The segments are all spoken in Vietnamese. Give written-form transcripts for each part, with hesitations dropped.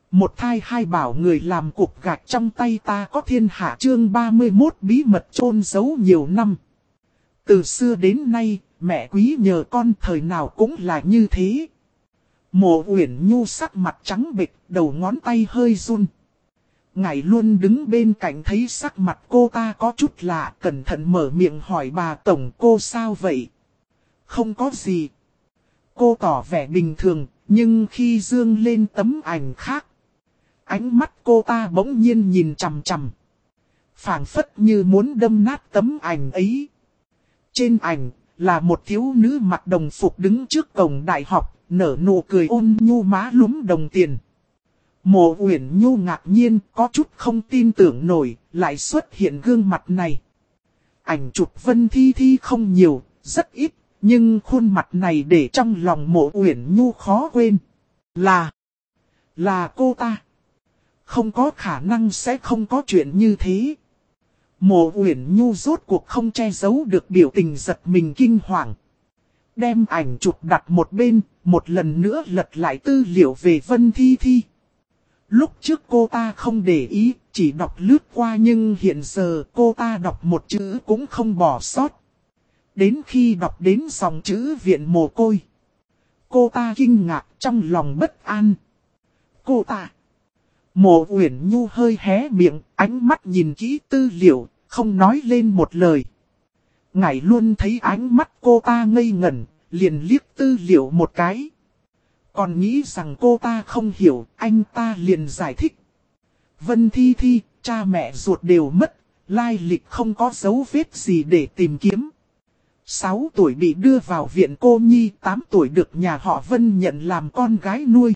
Một thai hai bảo người làm cục gạch trong tay ta có thiên hạ chương 31 bí mật chôn giấu nhiều năm. Từ xưa đến nay, mẹ quý nhờ con thời nào cũng là như thế. Mộ Uyển Nhu sắc mặt trắng bệch, đầu ngón tay hơi run. Ngài luôn đứng bên cạnh thấy sắc mặt cô ta có chút lạ, cẩn thận mở miệng hỏi bà tổng cô sao vậy? Không có gì. Cô tỏ vẻ bình thường, nhưng khi dương lên tấm ảnh khác, ánh mắt cô ta bỗng nhiên nhìn chằm chằm. Phảng phất như muốn đâm nát tấm ảnh ấy. Trên ảnh là một thiếu nữ mặc đồng phục đứng trước cổng đại học, nở nụ cười ôn nhu má lúm đồng tiền. Mộ Uyển Nhu ngạc nhiên có chút không tin tưởng nổi, lại xuất hiện gương mặt này. Ảnh chụp Vân Thi Thi không nhiều, rất ít, nhưng khuôn mặt này để trong lòng Mộ Uyển Nhu khó quên. Là cô ta. Không có khả năng sẽ không có chuyện như thế. Mộ Uyển Nhu rốt cuộc không che giấu được biểu tình giật mình kinh hoàng. Đem ảnh chụp đặt một bên, một lần nữa lật lại tư liệu về Vân Thi Thi. Lúc trước cô ta không để ý, chỉ đọc lướt qua nhưng hiện giờ cô ta đọc một chữ cũng không bỏ sót. Đến khi đọc đến dòng chữ viện mồ côi, cô ta kinh ngạc trong lòng bất an. Cô ta. Mộ Uyển Nhu hơi hé miệng, ánh mắt nhìn kỹ tư liệu, không nói lên một lời. Ngài luôn thấy ánh mắt cô ta ngây ngẩn, liền liếc tư liệu một cái. Còn nghĩ rằng cô ta không hiểu, anh ta liền giải thích. Vân Thi Thi, cha mẹ ruột đều mất, lai lịch không có dấu vết gì để tìm kiếm. 6 tuổi bị đưa vào viện cô nhi, 8 tuổi được nhà họ Vân nhận làm con gái nuôi.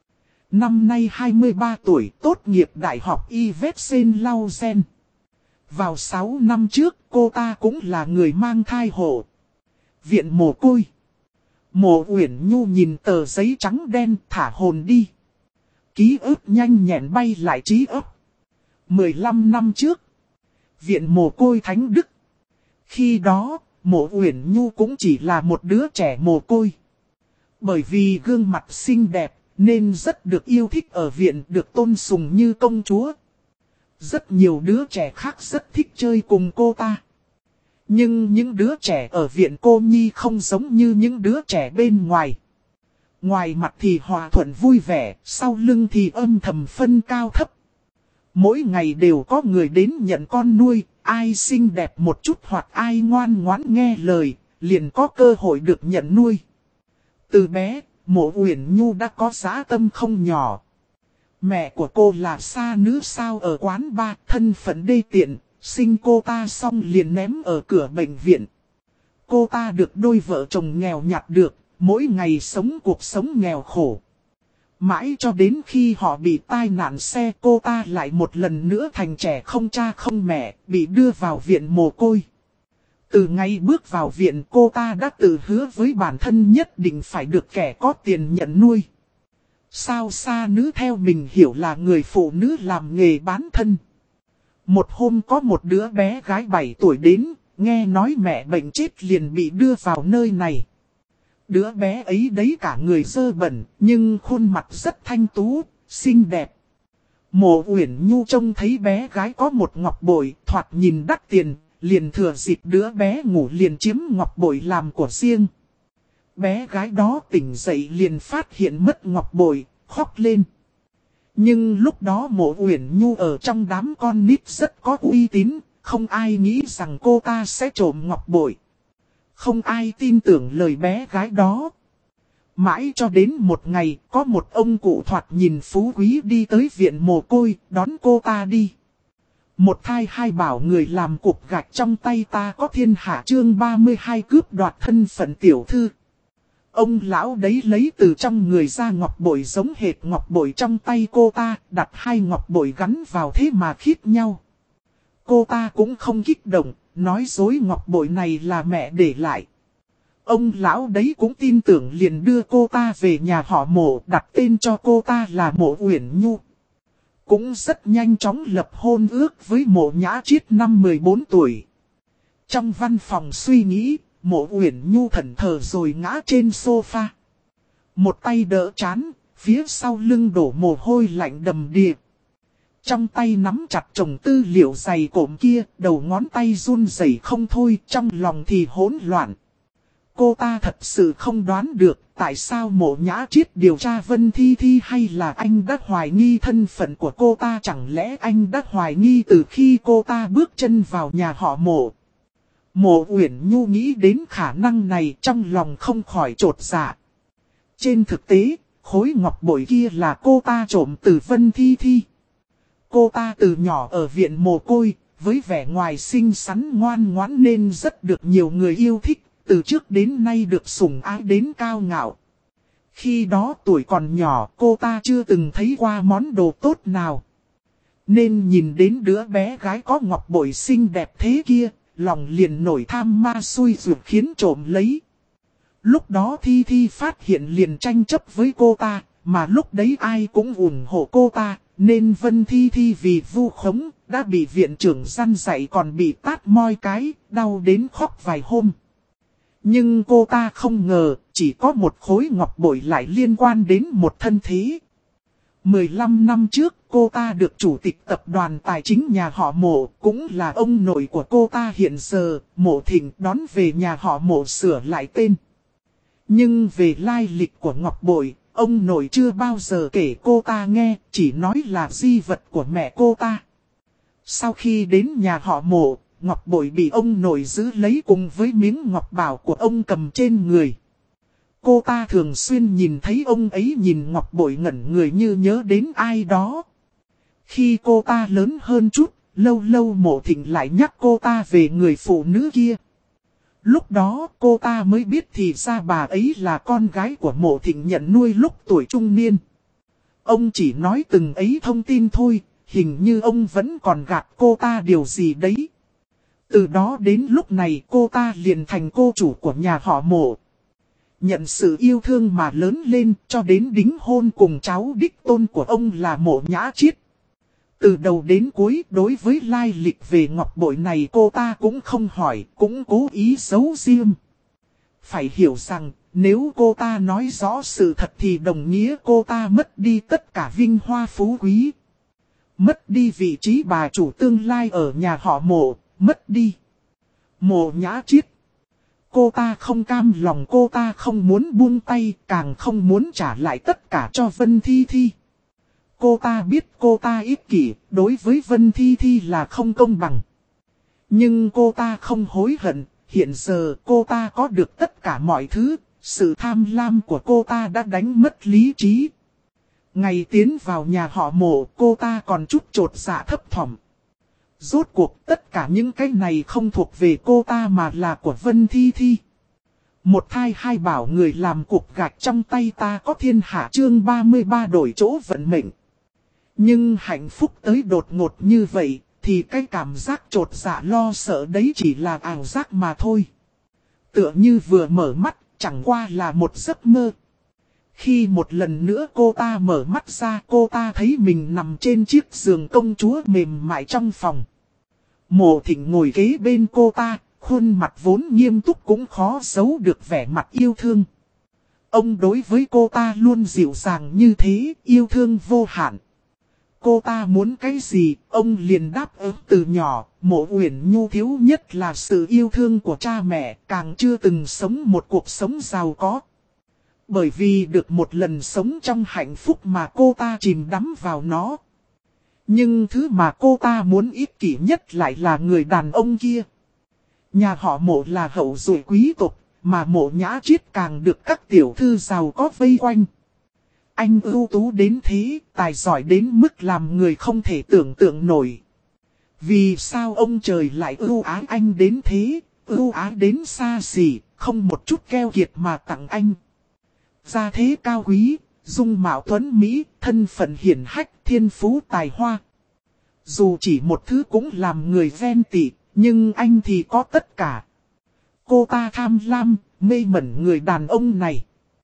Năm nay 23 tuổi tốt nghiệp đại học Yves-Saint-Laurent. Vào 6 năm trước cô ta cũng là người mang thai hộ. Viện mồ côi. Mộ Uyển Nhu nhìn tờ giấy trắng đen thả hồn đi. Ký ức nhanh nhẹn bay lại trí óc. 15 năm trước. Viện mồ côi Thánh Đức. Khi đó, Mộ Uyển Nhu cũng chỉ là một đứa trẻ mồ côi. Bởi vì gương mặt xinh đẹp, nên rất được yêu thích ở viện, được tôn sùng như công chúa. Rất nhiều đứa trẻ khác rất thích chơi cùng cô ta. Nhưng những đứa trẻ ở viện cô nhi không giống như những đứa trẻ bên ngoài. Ngoài mặt thì hòa thuận vui vẻ, sau lưng thì âm thầm phân cao thấp. Mỗi ngày đều có người đến nhận con nuôi, ai xinh đẹp một chút hoặc ai ngoan ngoãn nghe lời, liền có cơ hội được nhận nuôi. Từ bé, Mộ Uyển Nhu đã có dã tâm không nhỏ. Mẹ của cô là sa nữ sao ở quán bar, thân phận đê tiện, sinh cô ta xong liền ném ở cửa bệnh viện. Cô ta được đôi vợ chồng nghèo nhặt được, mỗi ngày sống cuộc sống nghèo khổ. Mãi cho đến khi họ bị tai nạn xe, cô ta lại một lần nữa thành trẻ không cha không mẹ, bị đưa vào viện mồ côi. Từ ngày bước vào viện cô ta đã tự hứa với bản thân nhất định phải được kẻ có tiền nhận nuôi. Sao sa nữ theo mình hiểu là người phụ nữ làm nghề bán thân. Một hôm có một đứa bé gái 7 tuổi đến, nghe nói mẹ bệnh chết liền bị đưa vào nơi này. Đứa bé ấy đấy cả người dơ bẩn, nhưng khuôn mặt rất thanh tú, xinh đẹp. Mộ Uyển Nhu trông thấy bé gái có một ngọc bội, thoạt nhìn đắt tiền, liền thừa dịp đứa bé ngủ liền chiếm ngọc bội làm của riêng. Bé gái đó tỉnh dậy liền phát hiện mất ngọc bội, khóc lên. Nhưng lúc đó Mộ Uyển Nhu ở trong đám con nít rất có uy tín, không ai nghĩ rằng cô ta sẽ trộm ngọc bội. Không ai tin tưởng lời bé gái đó. Mãi cho đến một ngày, có một ông cụ thoạt nhìn phú quý đi tới viện mồ côi, đón cô ta đi. Một thai hai bảo người làm cục gạch trong tay ta có thiên hạ chương 32 cướp đoạt thân phận tiểu thư. Ông lão đấy lấy từ trong người ra ngọc bội giống hệt ngọc bội trong tay cô ta, đặt hai ngọc bội gắn vào thế mà khít nhau. Cô ta cũng không kích động, nói dối ngọc bội này là mẹ để lại. Ông lão đấy cũng tin tưởng liền đưa cô ta về nhà họ Mộ, đặt tên cho cô ta là Mộ Uyển Nhu. Cũng rất nhanh chóng lập hôn ước với Mộ Nhã Triết năm 14 tuổi. Trong văn phòng suy nghĩ, Mộ Uyển Nhu thẫn thờ rồi ngã trên sofa. Một tay đỡ trán, phía sau lưng đổ mồ hôi lạnh đầm đìa. Trong tay nắm chặt chồng tư liệu dày cộm kia, đầu ngón tay run rẩy không thôi, trong lòng thì hỗn loạn. Cô ta thật sự không đoán được tại sao Mộ Nhã Triết điều tra Vân Thi Thi, hay là anh đã hoài nghi thân phận của cô ta, chẳng lẽ anh đã hoài nghi từ khi cô ta bước chân vào nhà họ Mộ. Mộ Uyển Nhu nghĩ đến khả năng này, trong lòng không khỏi chột dạ. Trên thực tế, khối ngọc bội kia là cô ta trộm từ Vân Thi Thi. Cô ta từ nhỏ ở viện mồ côi, với vẻ ngoài xinh xắn ngoan ngoãn nên rất được nhiều người yêu thích, từ trước đến nay được sủng ái đến cao ngạo. Khi đó tuổi còn nhỏ, cô ta chưa từng thấy qua món đồ tốt nào. Nên nhìn đến đứa bé gái có ngọc bội xinh đẹp thế kia, lòng liền nổi tham ma xui rủi khiến trộm lấy. Lúc đó Thi Thi phát hiện liền tranh chấp với cô ta, mà lúc đấy ai cũng ủng hộ cô ta, nên Vân Thi Thi vì vu khống, đã bị viện trưởng răn dạy còn bị tát moi cái, đau đến khóc vài hôm. Nhưng cô ta không ngờ, chỉ có một khối ngọc bội lại liên quan đến một thân thế. 15 năm trước, cô ta được chủ tịch tập đoàn tài chính nhà họ Mộ, cũng là ông nội của cô ta hiện giờ, Mộ Thịnh đón về nhà họ Mộ sửa lại tên. Nhưng về lai lịch của ngọc bội, ông nội chưa bao giờ kể cô ta nghe, chỉ nói là di vật của mẹ cô ta. Sau khi đến nhà họ Mộ, ngọc bội bị ông nội giữ lấy cùng với miếng ngọc bảo của ông cầm trên người. Cô ta thường xuyên nhìn thấy ông ấy nhìn ngọc bội ngẩn người như nhớ đến ai đó. Khi cô ta lớn hơn chút, lâu lâu Mộ Thịnh lại nhắc cô ta về người phụ nữ kia. Lúc đó cô ta mới biết thì ra bà ấy là con gái của Mộ Thịnh nhận nuôi lúc tuổi trung niên. Ông chỉ nói từng ấy thông tin thôi, hình như ông vẫn còn gạt cô ta điều gì đấy. Từ đó đến lúc này cô ta liền thành cô chủ của nhà họ Mộ. Nhận sự yêu thương mà lớn lên cho đến đính hôn cùng cháu đích tôn của ông là Mộ Nhã Triết. Từ đầu đến cuối đối với lai lịch về ngọc bội này cô ta cũng không hỏi, cũng cố ý giấu riêng. Phải hiểu rằng nếu cô ta nói rõ sự thật thì đồng nghĩa cô ta mất đi tất cả vinh hoa phú quý. Mất đi vị trí bà chủ tương lai ở nhà họ Mộ, mất đi Mộ Nhã Triết. Cô ta không cam lòng, cô ta không muốn buông tay, càng không muốn trả lại tất cả cho Vân Thi Thi. Cô ta biết cô ta ích kỷ, đối với Vân Thi Thi là không công bằng. Nhưng cô ta không hối hận, hiện giờ cô ta có được tất cả mọi thứ, sự tham lam của cô ta đã đánh mất lý trí. Ngày tiến vào nhà họ Mộ, cô ta còn chút chột dạ thấp thỏm. Rốt cuộc tất cả những cái này không thuộc về cô ta mà là của Vân Thi Thi. Một thai hai bảo người làm cục gạch trong tay ta có thiên hạ, chương 33 đổi chỗ vận mệnh. Nhưng hạnh phúc tới đột ngột như vậy, thì cái cảm giác chột dạ lo sợ đấy chỉ là ảo giác mà thôi. Tựa như vừa mở mắt, chẳng qua là một giấc mơ. Khi một lần nữa cô ta mở mắt ra, cô ta thấy mình nằm trên chiếc giường công chúa mềm mại trong phòng. Mộ Thịnh ngồi kế bên cô ta, khuôn mặt vốn nghiêm túc cũng khó giấu được vẻ mặt yêu thương. Ông đối với cô ta luôn dịu dàng như thế, yêu thương vô hạn. Cô ta muốn cái gì, ông liền đáp ứng từ nhỏ. Mộ Uyển Nhu thiếu nhất là sự yêu thương của cha mẹ, càng chưa từng sống một cuộc sống giàu có. Bởi vì được một lần sống trong hạnh phúc mà cô ta chìm đắm vào nó. Nhưng thứ mà cô ta muốn ích kỷ nhất lại là người đàn ông kia. Nhà họ Mộ là hậu duệ quý tộc, mà Mộ Nhã Triết càng được các tiểu thư giàu có vây quanh. Anh ưu tú đến thế, tài giỏi đến mức làm người không thể tưởng tượng nổi. Vì sao ông trời lại ưu ái anh đến thế, ưu ái đến xa xỉ, không một chút keo kiệt mà tặng anh. Gia thế cao quý, dung mạo tuấn mỹ, thân phận hiển hách, thiên phú tài hoa. Dù chỉ một thứ cũng làm người ghen tị, nhưng anh thì có tất cả. Cô ta tham lam, mê mẩn người đàn ông này.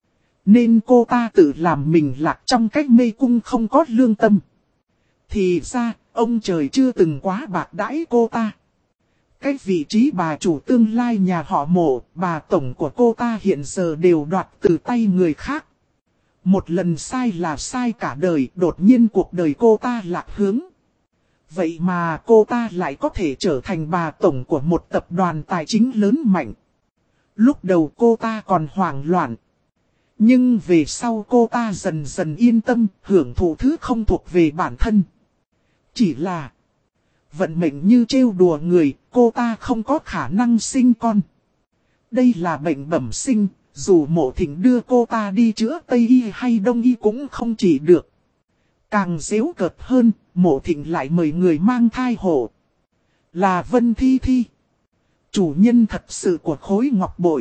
Nên cô ta tự làm mình lạc trong cách mê cung không có lương tâm. Thì ra, ông trời chưa từng quá bạc đãi cô ta. Cái vị trí bà chủ tương lai nhà họ Mộ, bà tổng của cô ta hiện giờ đều đoạt từ tay người khác. Một lần sai là sai cả đời, đột nhiên cuộc đời cô ta lạc hướng. Vậy mà cô ta lại có thể trở thành bà tổng của một tập đoàn tài chính lớn mạnh. Lúc đầu cô ta còn hoảng loạn. Nhưng về sau cô ta dần dần yên tâm, hưởng thụ thứ không thuộc về bản thân. Chỉ là vận mệnh như trêu đùa người, cô ta không có khả năng sinh con. Đây là bệnh bẩm sinh, dù Mộ Thịnh đưa cô ta đi chữa Tây Y hay Đông Y cũng không chỉ được. Càng giễu cợt hơn, Mộ Thịnh lại mời người mang thai hộ. Là Vân Thi Thi, chủ nhân thật sự của khối ngọc bội.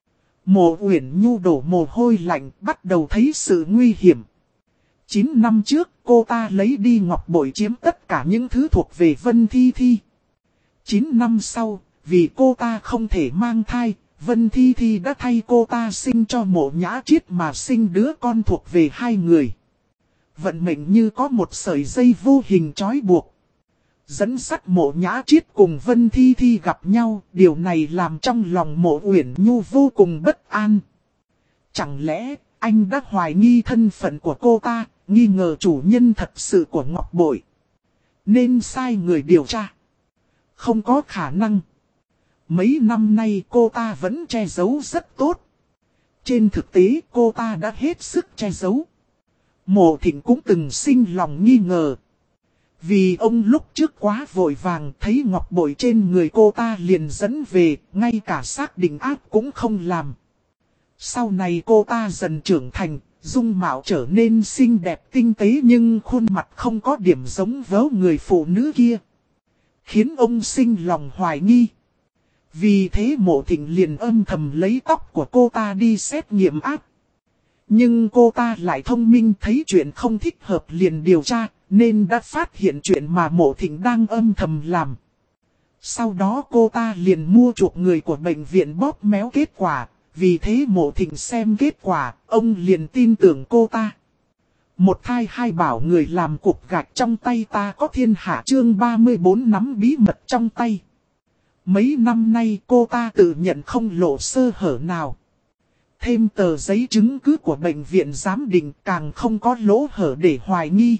Mộ Uyển Nhu đổ mồ hôi lạnh, bắt đầu thấy sự nguy hiểm. 9 năm trước, cô ta lấy đi ngọc bội chiếm tất cả những thứ thuộc về Vân Thi Thi. 9 năm sau, vì cô ta không thể mang thai, Vân Thi Thi đã thay cô ta sinh cho Mộ Nhã Chiết mà sinh đứa con thuộc về hai người. Vận mệnh như có một sợi dây vô hình trói buộc. Dẫn dắt Mộ Nhã Chiết cùng Vân Thi Thi gặp nhau, điều này làm trong lòng Mộ Uyển Nhu vô cùng bất an. Chẳng lẽ anh đã hoài nghi thân phận của cô ta, nghi ngờ chủ nhân thật sự của ngọc bội, nên sai người điều tra? Không có khả năng. Mấy năm nay cô ta vẫn che giấu rất tốt. Trên thực tế cô ta đã hết sức che giấu. Mộ Thịnh cũng từng sinh lòng nghi ngờ. Vì ông lúc trước quá vội vàng thấy ngọc bội trên người cô ta liền dẫn về, ngay cả xác định áp cũng không làm. Sau này cô ta dần trưởng thành, dung mạo trở nên xinh đẹp tinh tế nhưng khuôn mặt không có điểm giống với người phụ nữ kia. Khiến ông sinh lòng hoài nghi. Vì thế Mộ Thịnh liền âm thầm lấy tóc của cô ta đi xét nghiệm áp. Nhưng cô ta lại thông minh, thấy chuyện không thích hợp liền điều tra, nên đã phát hiện chuyện mà Mộ Thịnh đang âm thầm làm. Sau đó cô ta liền mua chuộc người của bệnh viện bóp méo kết quả, vì thế Mộ Thịnh xem kết quả, ông liền tin tưởng cô ta. Một thai hai bảo người làm cục gạch trong tay ta có thiên hạ, chương 34 nắm bí mật trong tay. Mấy năm nay cô ta tự nhận không lộ sơ hở nào. Thêm tờ giấy chứng cứ của bệnh viện giám định càng không có lỗ hở để hoài nghi.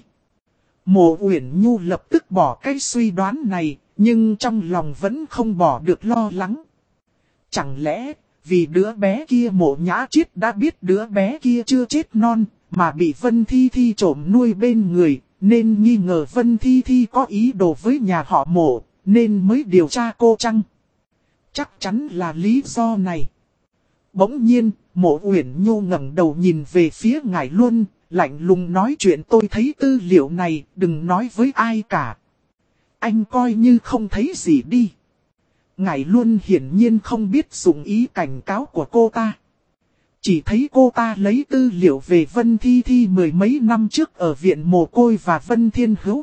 Mộ Uyển Nhu lập tức bỏ cái suy đoán này, nhưng trong lòng vẫn không bỏ được lo lắng. Chẳng lẽ vì đứa bé kia Mộ Nhã Chiết đã biết đứa bé kia chưa chết non, mà bị Vân Thi Thi trộm nuôi bên người, nên nghi ngờ Vân Thi Thi có ý đồ với nhà họ Mộ, nên mới điều tra cô chăng? Chắc chắn là lý do này. Bỗng nhiên, Mộ Uyển Nhu ngẩng đầu nhìn về phía Ngải Luân, lạnh lùng nói, chuyện tôi thấy tư liệu này, đừng nói với ai cả. Anh coi như không thấy gì đi. Ngải Luân hiển nhiên không biết dụng ý cảnh cáo của cô ta. Chỉ thấy cô ta lấy tư liệu về Vân Thi Thi mười mấy năm trước ở viện Mồ Côi và Vân Thiên Hữu.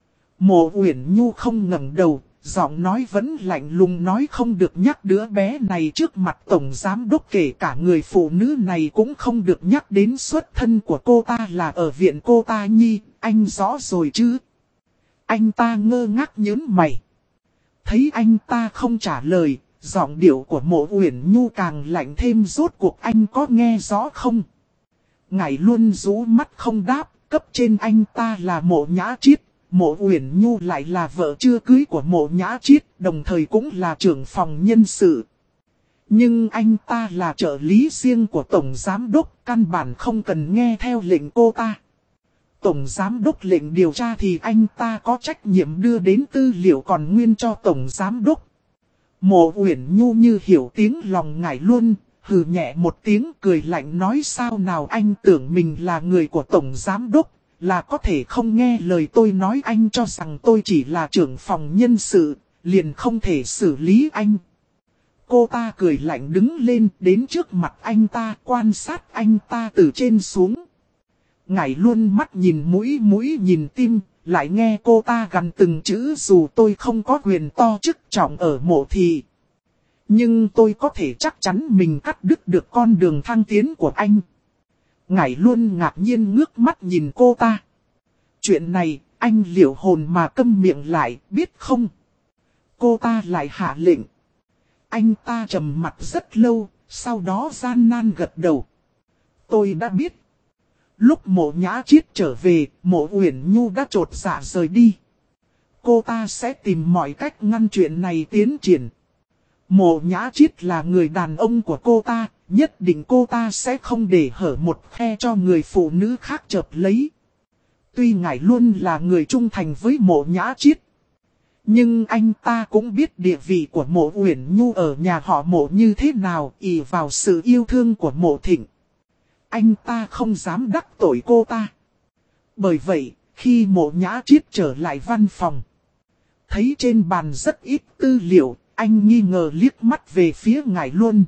Mộ Uyển Nhu không ngẩng đầu, giọng nói vẫn lạnh lùng nói, không được nhắc đứa bé này trước mặt tổng giám đốc, kể cả người phụ nữ này cũng không được nhắc đến xuất thân của cô ta là ở viện cô ta nhi, anh rõ rồi chứ? Anh ta ngơ ngác nhớn mày. Thấy anh ta không trả lời, giọng điệu của Mộ Uyển Nhu càng lạnh thêm, rốt cuộc anh có nghe rõ không? Ngải Luân rũ mắt không đáp, cấp trên anh ta là Mộ Nhã Chiết. Mộ Uyển Nhu lại là vợ chưa cưới của Mộ Nhã Chiết, đồng thời cũng là trưởng phòng nhân sự. Nhưng anh ta là trợ lý riêng của Tổng Giám Đốc, căn bản không cần nghe theo lệnh cô ta. Tổng Giám Đốc lệnh điều tra thì anh ta có trách nhiệm đưa đến tư liệu còn nguyên cho Tổng Giám Đốc. Mộ Uyển Nhu như hiểu tiếng lòng Ngải Luân, hừ nhẹ một tiếng cười lạnh nói, sao nào anh tưởng mình là người của Tổng Giám Đốc, là có thể không nghe lời tôi nói? Anh cho rằng tôi chỉ là trưởng phòng nhân sự, liền không thể xử lý anh. Cô ta cười lạnh đứng lên đến trước mặt anh ta, quan sát anh ta từ trên xuống. Ngải Luân mắt nhìn mũi nhìn tim, lại nghe cô ta gằn từng chữ, dù tôi không có quyền to chức trọng ở Mộ thị, nhưng tôi có thể chắc chắn mình cắt đứt được con đường thăng tiến của anh. Ngải Luân ngạc nhiên ngước mắt nhìn cô ta. Chuyện này, anh liệu hồn mà câm miệng lại, biết không? Cô ta lại hạ lệnh. Anh ta trầm mặt rất lâu, sau đó gian nan gật đầu. Tôi đã biết. Lúc Mộ Nhã Chiết trở về, Mộ Uyển Nhu đã trột dạ rời đi. Cô ta sẽ tìm mọi cách ngăn chuyện này tiến triển. Mộ Nhã Chiết là người đàn ông của cô ta, nhất định cô ta sẽ không để hở một khe cho người phụ nữ khác chợp lấy. Tuy ngài luôn là người trung thành với Mộ Nhã Chiết, nhưng anh ta cũng biết địa vị của Mộ Uyển Nhu ở nhà họ Mộ như thế nào, ỷ vào sự yêu thương của Mộ Thịnh. Anh ta không dám đắc tội cô ta. Bởi vậy, khi Mộ Nhã Chiết trở lại văn phòng, thấy trên bàn rất ít tư liệu, anh nghi ngờ liếc mắt về phía Ngải Luân.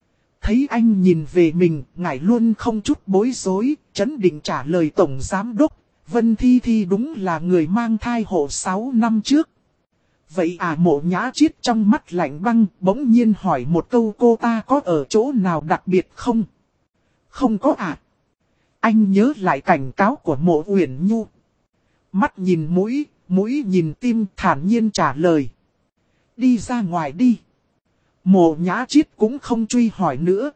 Thấy anh nhìn về mình, Ngải Luân không chút bối rối, trấn định trả lời Tổng Giám Đốc, Vân Thi Thi đúng là người mang thai hộ 6 năm trước. Vậy à? Mộ Nhã Chiết trong mắt lạnh băng, bỗng nhiên hỏi một câu, cô ta có ở chỗ nào đặc biệt không? Không có à? Anh nhớ lại cảnh cáo của Mộ Uyển Nhu. Mắt nhìn mũi, mũi nhìn tim, thản nhiên trả lời. Đi ra ngoài đi. Mộ Nhã Chiết cũng không truy hỏi nữa.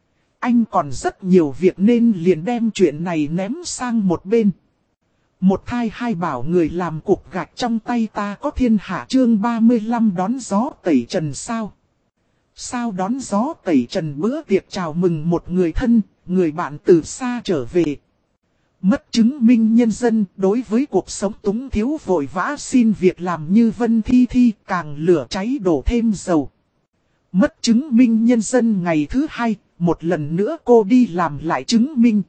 Anh còn rất nhiều việc nên liền đem chuyện này ném sang một bên. Một thai hai bảo người làm cục gạch trong tay ta có thiên hạ. Chương 35 đón gió tẩy trần sao? Sao đón gió tẩy trần? Bữa tiệc chào mừng một người thân, người bạn từ xa trở về. Mất chứng minh nhân dân, đối với cuộc sống túng thiếu vội vã xin việc làm như Vân Thi Thi càng lửa cháy đổ thêm dầu. Mất chứng minh nhân dân ngày thứ hai, một lần nữa cô đi làm lại chứng minh.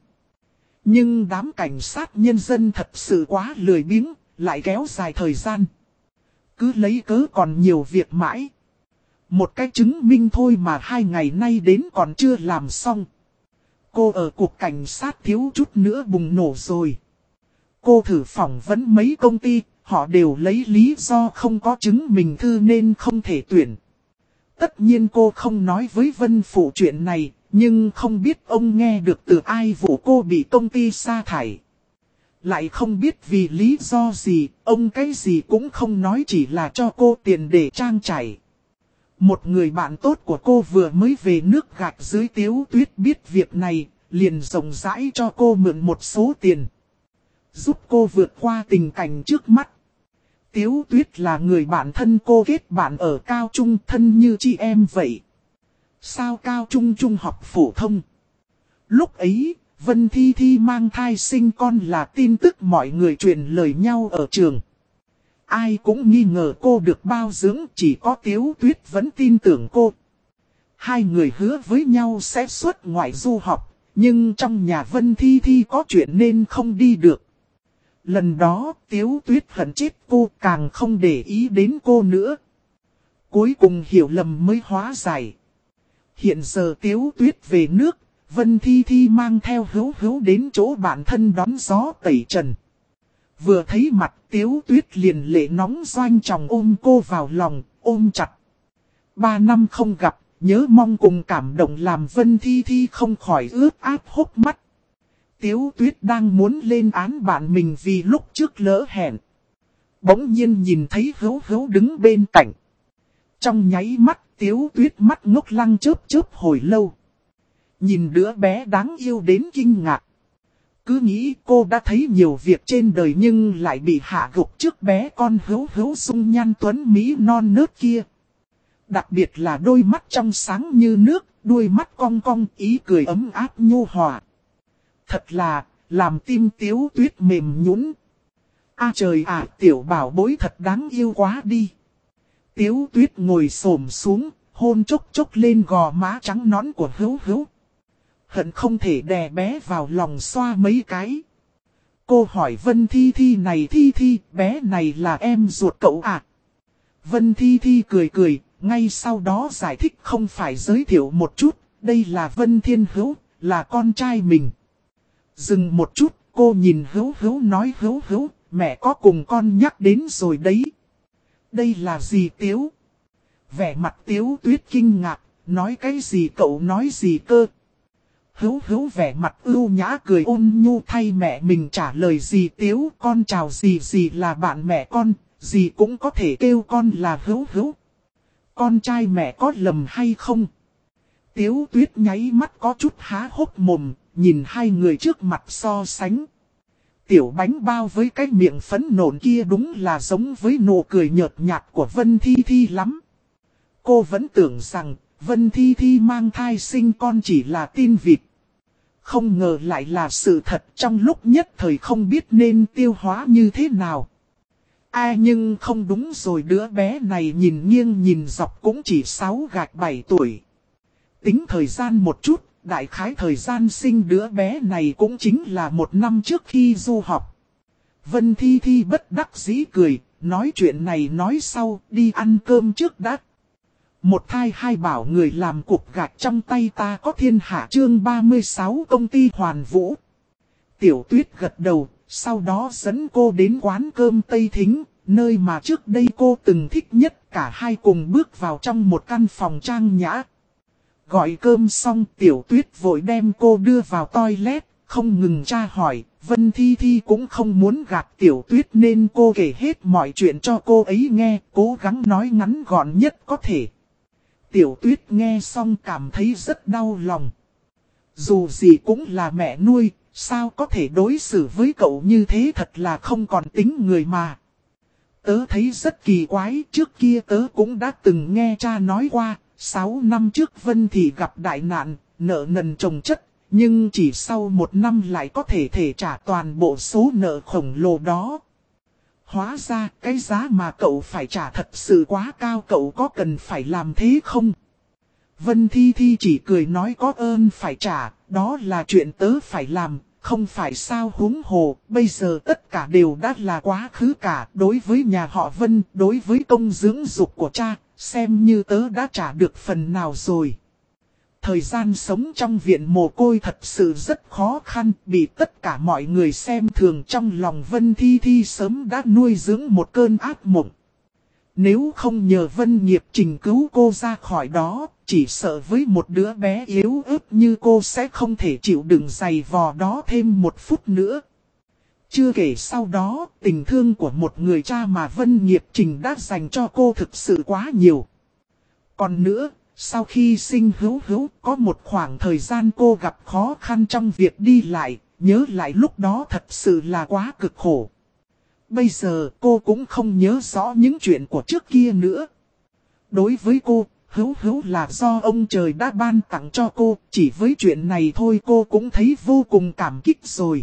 Nhưng đám cảnh sát nhân dân thật sự quá lười biếng, lại kéo dài thời gian. Cứ lấy cớ còn nhiều việc mãi. Một cái chứng minh thôi mà 2 ngày nay đến còn chưa làm xong. Cô ở cục cảnh sát thiếu chút nữa bùng nổ rồi. Cô thử phỏng vấn mấy công ty, họ đều lấy lý do không có chứng minh thư nên không thể tuyển. Tất nhiên cô không nói với Vân Phụ chuyện này, nhưng không biết ông nghe được từ ai vụ cô bị công ty sa thải. Lại không biết vì lý do gì, ông cái gì cũng không nói, chỉ là cho cô tiền để trang trải. Một người bạn tốt của cô vừa mới về nước gạch dưới Tiếu Tuyết biết việc này, liền rộng rãi cho cô mượn một số tiền, giúp cô vượt qua tình cảnh trước mắt. Tiếu Tuyết là người bạn thân cô kết bạn ở cao trung, thân như chị em vậy. Sao cao trung trung học phổ thông? Lúc ấy, Vân Thi Thi mang thai sinh con là tin tức mọi người truyền lời nhau ở trường. Ai cũng nghi ngờ cô được bao dưỡng, chỉ có Tiếu Tuyết vẫn tin tưởng cô. Hai người hứa với nhau sẽ xuất ngoại du học, nhưng trong nhà Vân Thi Thi có chuyện nên không đi được. Lần đó Tiếu Tuyết hận chết cô, càng không để ý đến cô nữa. Cuối cùng hiểu lầm mới hóa giải. Hiện giờ Tiếu Tuyết về nước, Vân Thi Thi mang theo Hữu Hữu đến chỗ bạn thân đón gió tẩy trần. Vừa thấy mặt Tiếu Tuyết liền lệ nóng doanh tròng ôm cô vào lòng, ôm chặt. 3 năm không gặp, nhớ mong cùng cảm động làm Vân Thi Thi không khỏi ướt át hốc mắt. Tiếu Tuyết đang muốn lên án bạn mình vì lúc trước lỡ hẹn. Bỗng nhiên nhìn thấy Hữu Hữu đứng bên cạnh. Trong nháy mắt Tiếu Tuyết mắt ngốc lăng chớp chớp hồi lâu. Nhìn đứa bé đáng yêu đến kinh ngạc. Cứ nghĩ cô đã thấy nhiều việc trên đời nhưng lại bị hạ gục trước bé con Hữu Hữu dung nhan tuấn mỹ non nớt kia. Đặc biệt là đôi mắt trong sáng như nước, đuôi mắt cong cong, ý cười ấm áp nhu hòa. Thật là, làm tim Tiếu Tuyết mềm nhũn. A trời ạ, tiểu bảo bối thật đáng yêu quá đi. Tiếu Tuyết ngồi xổm xuống, hôn chốc chốc lên gò má trắng nõn của Hữu Hữu. Hận không thể đè bé vào lòng xoa mấy cái. Cô hỏi Vân Thi Thi này, Thi Thi, bé này là em ruột cậu à? Vân Thi Thi cười cười, ngay sau đó giải thích, không phải giới thiệu một chút, đây là Vân Thiên Hữu, là con trai mình. Dừng một chút, cô nhìn Hữu Hữu nói, Hữu Hữu, mẹ có cùng con nhắc đến rồi đấy. Đây là gì Tiếu? Vẻ mặt Tiếu Tuyết kinh ngạc, nói cái gì, cậu nói gì cơ? Hữu Hữu vẻ mặt ưu nhã cười ôn nhu thay mẹ mình trả lời, gì Tiếu, con chào dì, dì là bạn mẹ con, dì cũng có thể kêu con là Hữu Hữu. Con trai mẹ có lầm hay không? Tiếu Tuyết nháy mắt có chút há hốc mồm, nhìn hai người trước mặt so sánh. Tiểu bánh bao với cái miệng phấn nộn kia đúng là giống với nụ cười nhợt nhạt của Vân Thi Thi lắm. Cô vẫn tưởng rằng Vân Thi Thi mang thai sinh con chỉ là tin vịt. Không ngờ lại là sự thật, trong lúc nhất thời không biết nên tiêu hóa như thế nào. Nhưng không đúng rồi, đứa bé này nhìn nghiêng nhìn dọc cũng chỉ 6 gạch 7 tuổi. Tính thời gian một chút, đại khái thời gian sinh đứa bé này cũng chính là 1 năm trước khi du học. Vân Thi Thi bất đắc dĩ cười, nói chuyện này nói sau, đi ăn cơm trước đã. Một thai hai bảo người làm cục gạch trong tay ta có thiên hạ, chương 36 công ty Hoàn Vũ. Tiểu Tuyết gật đầu, sau đó dẫn cô đến quán cơm Tây Thính, nơi mà trước đây cô từng thích nhất. Cả hai cùng bước vào trong một căn phòng trang nhã. Gọi cơm xong, Tiểu Tuyết vội đem cô đưa vào toilet, không ngừng tra hỏi. Vân Thi Thi cũng không muốn gạt Tiểu Tuyết nên cô kể hết mọi chuyện cho cô ấy nghe, cố gắng nói ngắn gọn nhất có thể. Tiểu Tuyết nghe xong cảm thấy rất đau lòng. Dù gì cũng là mẹ nuôi, sao có thể đối xử với cậu như thế, thật là không còn tính người mà. Tớ thấy rất kỳ quái, trước kia tớ cũng đã từng nghe cha nói qua, 6 năm trước Vân Thị gặp đại nạn, nợ nần chồng chất, nhưng chỉ sau 1 năm lại có thể trả toàn bộ số nợ khổng lồ đó. Hóa ra cái giá mà cậu phải trả thật sự quá cao, cậu có cần phải làm thế không? Vân Thi Thi chỉ cười nói có ơn phải trả, đó là chuyện tớ phải làm, không phải sao, huống hồ, bây giờ tất cả đều đã là quá khứ cả, đối với nhà họ Vân, đối với công dưỡng dục của cha, xem như tớ đã trả được phần nào rồi. Thời gian sống trong viện mồ côi thật sự rất khó khăn, bị tất cả mọi người xem thường, trong lòng Vân Thi Thi sớm đã nuôi dưỡng một cơn ác mộng. Nếu không nhờ Vân Nghiệp Trình cứu cô ra khỏi đó, chỉ sợ với một đứa bé yếu ớt như cô sẽ không thể chịu đựng giày vò đó thêm 1 phút nữa. Chưa kể sau đó, tình thương của một người cha mà Vân Nghiệp Trình đã dành cho cô thực sự quá nhiều. Còn nữa, sau khi sinh Hữu Hữu, có một khoảng thời gian cô gặp khó khăn trong việc đi lại, nhớ lại lúc đó thật sự là quá cực khổ. Bây giờ cô cũng không nhớ rõ những chuyện của trước kia nữa. Đối với cô, Hữu Hữu là do ông trời đã ban tặng cho cô, chỉ với chuyện này thôi cô cũng thấy vô cùng cảm kích rồi.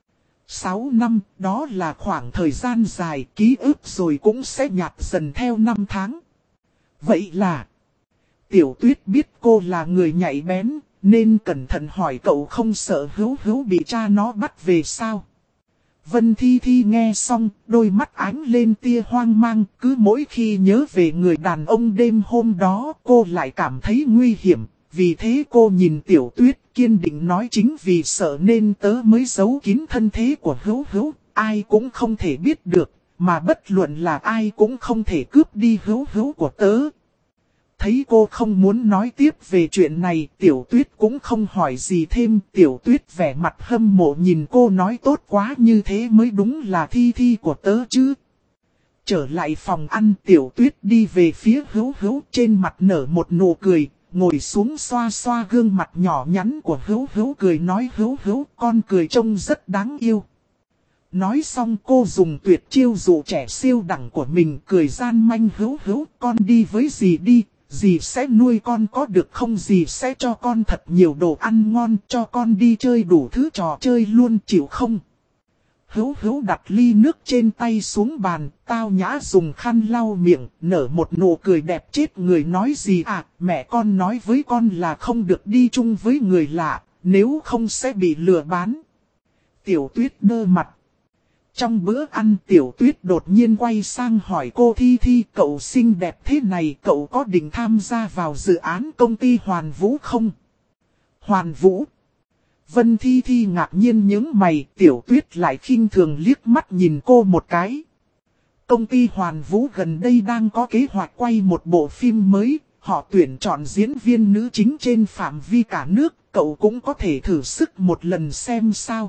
6 năm, đó là khoảng thời gian dài, ký ức rồi cũng sẽ nhạt dần theo năm tháng. Vậy là, Tiểu Tuyết biết cô là người nhạy bén, nên cẩn thận hỏi cậu không sợ Hữu Hữu bị cha nó bắt về sao? Vân Thi Thi nghe xong, đôi mắt ánh lên tia hoang mang, cứ mỗi khi nhớ về người đàn ông đêm hôm đó, cô lại cảm thấy nguy hiểm. Vì thế cô nhìn Tiểu Tuyết kiên định nói, chính vì sợ nên tớ mới giấu kín thân thế của Hữu Hữu, ai cũng không thể biết được, mà bất luận là ai cũng không thể cướp đi Hữu Hữu của tớ. Thấy cô không muốn nói tiếp về chuyện này, Tiểu Tuyết cũng không hỏi gì thêm. Tiểu Tuyết vẻ mặt hâm mộ nhìn cô nói, tốt quá, như thế mới đúng là Thi Thi của tớ chứ. Trở lại phòng ăn, Tiểu Tuyết đi về phía Hữu Hữu, trên mặt nở một nụ cười, ngồi xuống xoa xoa gương mặt nhỏ nhắn của Hữu Hữu, cười nói, Hữu Hữu, con cười trông rất đáng yêu. Nói xong cô dùng tuyệt chiêu dụ trẻ siêu đẳng của mình, cười gian manh, Hữu Hữu, con đi với dì đi. Dì sẽ nuôi con có được không, dì sẽ cho con thật nhiều đồ ăn ngon, cho con đi chơi đủ thứ trò chơi luôn, chịu không? Hữu Hữu đặt ly nước trên tay xuống bàn, tao nhã dùng khăn lau miệng, nở một nụ cười đẹp chết người, nói gì à, mẹ con nói với con là không được đi chung với người lạ, nếu không sẽ bị lừa bán. Tiểu Tuyết đơ mặt. Trong bữa ăn, Tiểu Tuyết đột nhiên quay sang hỏi cô Thi Thi, cậu xinh đẹp thế này, cậu có định tham gia vào dự án công ty Hoàn Vũ không? Hoàn Vũ. Vân Thi Thi ngạc nhiên nhướng mày, Tiểu Tuyết lại khinh thường liếc mắt nhìn cô một cái. Công ty Hoàn Vũ gần đây đang có kế hoạch quay một bộ phim mới, họ tuyển chọn diễn viên nữ chính trên phạm vi cả nước, cậu cũng có thể thử sức một lần xem sao.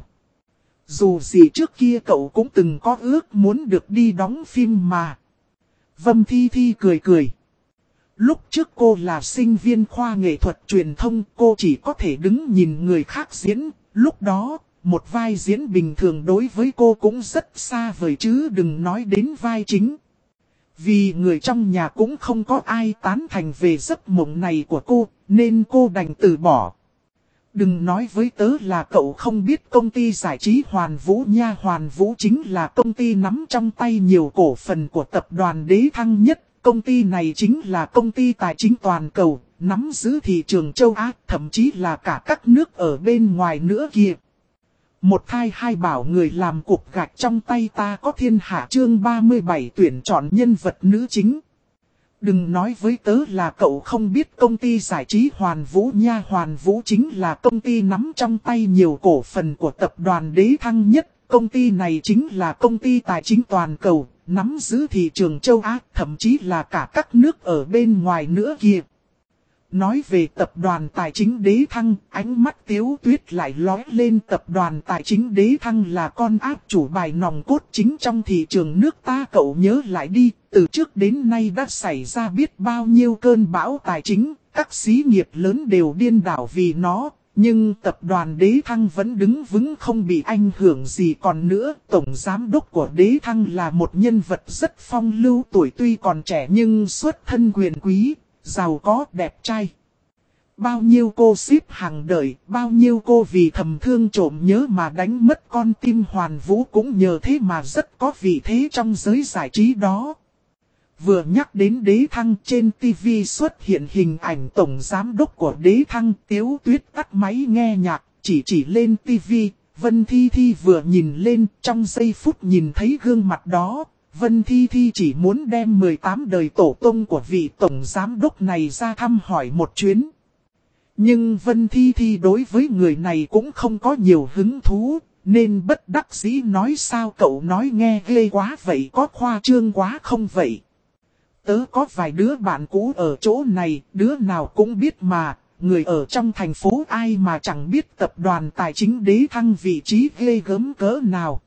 Dù gì trước kia cậu cũng từng có ước muốn được đi đóng phim mà. Vân Thi Thi cười cười. Lúc trước cô là sinh viên khoa nghệ thuật truyền thông, cô chỉ có thể đứng nhìn người khác diễn. Lúc đó, một vai diễn bình thường đối với cô cũng rất xa vời chứ đừng nói đến vai chính. Vì người trong nhà cũng không có ai tán thành về giấc mộng này của cô, nên cô đành từ bỏ. Đừng nói với tớ là cậu không biết công ty giải trí Hoàn Vũ nha. Hoàn Vũ chính là công ty nắm trong tay nhiều cổ phần của tập đoàn Đế Thăng nhất. Công ty này chính là công ty tài chính toàn cầu, nắm giữ thị trường châu Á, thậm chí là cả các nước ở bên ngoài nữa kìa. Một thai hai bảo người làm cục gạch trong tay ta có thiên hạ chương 37 tuyển chọn nhân vật nữ chính. Đừng nói với tớ là cậu không biết công ty giải trí Hoàn Vũ nha. Hoàn Vũ chính là công ty nắm trong tay nhiều cổ phần của tập đoàn Đế Thăng nhất. Công ty này chính là công ty tài chính toàn cầu, nắm giữ thị trường châu Á, thậm chí là cả các nước ở bên ngoài nữa kìa. Nói về tập đoàn tài chính Đế Thăng, ánh mắt Tiếu Tuyết lại lóe lên. Tập đoàn tài chính Đế Thăng là con áp chủ bài nòng cốt chính trong thị trường nước ta. Cậu nhớ lại đi, từ trước đến nay đã xảy ra biết bao nhiêu cơn bão tài chính, các xí nghiệp lớn đều điên đảo vì nó. Nhưng tập đoàn Đế Thăng vẫn đứng vững không bị ảnh hưởng gì. Còn nữa, tổng giám đốc của Đế Thăng là một nhân vật rất phong lưu, tuổi tuy còn trẻ nhưng xuất thân quyền quý, giàu có, đẹp trai. Bao nhiêu cô ship hàng đời, bao nhiêu cô vì thầm thương trộm nhớ mà đánh mất con tim. Hoàn Vũ cũng nhờ thế mà rất có vị thế trong giới giải trí đó. Vừa nhắc đến Đế Thăng, trên TV xuất hiện hình ảnh tổng giám đốc của Đế Thăng. Tiếu Tuyết tắt máy nghe nhạc, chỉ lên TV. Vân Thi Thi vừa nhìn lên, trong giây phút nhìn thấy gương mặt đó, Vân Thi Thi chỉ muốn đem 18 đời tổ tông của vị tổng giám đốc này ra thăm hỏi một chuyến. Nhưng Vân Thi Thi đối với người này cũng không có nhiều hứng thú, nên bất đắc dĩ nói sao cậu nói nghe ghê quá vậy, có khoa trương quá không vậy? Tớ có vài đứa bạn cũ ở chỗ này, đứa nào cũng biết mà, người ở trong thành phố ai mà chẳng biết tập đoàn tài chính Đế Thăng vị trí ghê gớm cỡ nào.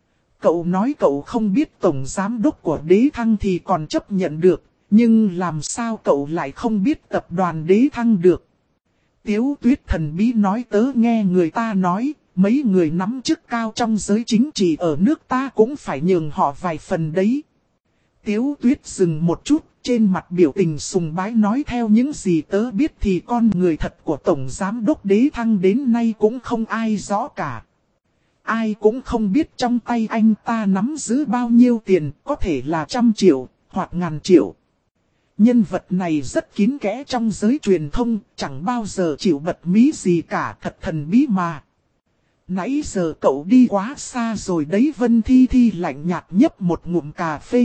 Cậu nói cậu không biết tổng giám đốc của Đế Thăng thì còn chấp nhận được, nhưng làm sao cậu lại không biết tập đoàn Đế Thăng được? Tiếu Tuyết thần bí nói tớ nghe người ta nói, mấy người nắm chức cao trong giới chính trị ở nước ta cũng phải nhường họ vài phần đấy. Tiếu Tuyết dừng một chút, trên mặt biểu tình sùng bái nói theo những gì tớ biết thì con người thật của tổng giám đốc Đế Thăng đến nay cũng không ai rõ cả. Ai cũng không biết trong tay anh ta nắm giữ bao nhiêu tiền, có thể là 100 triệu, hoặc ngàn triệu. Nhân vật này rất kín kẽ trong giới truyền thông, chẳng bao giờ chịu bật mí gì cả, thật thần bí mà. Nãy giờ cậu đi quá xa rồi đấy. Vân Thi Thi lạnh nhạt nhấp một ngụm cà phê.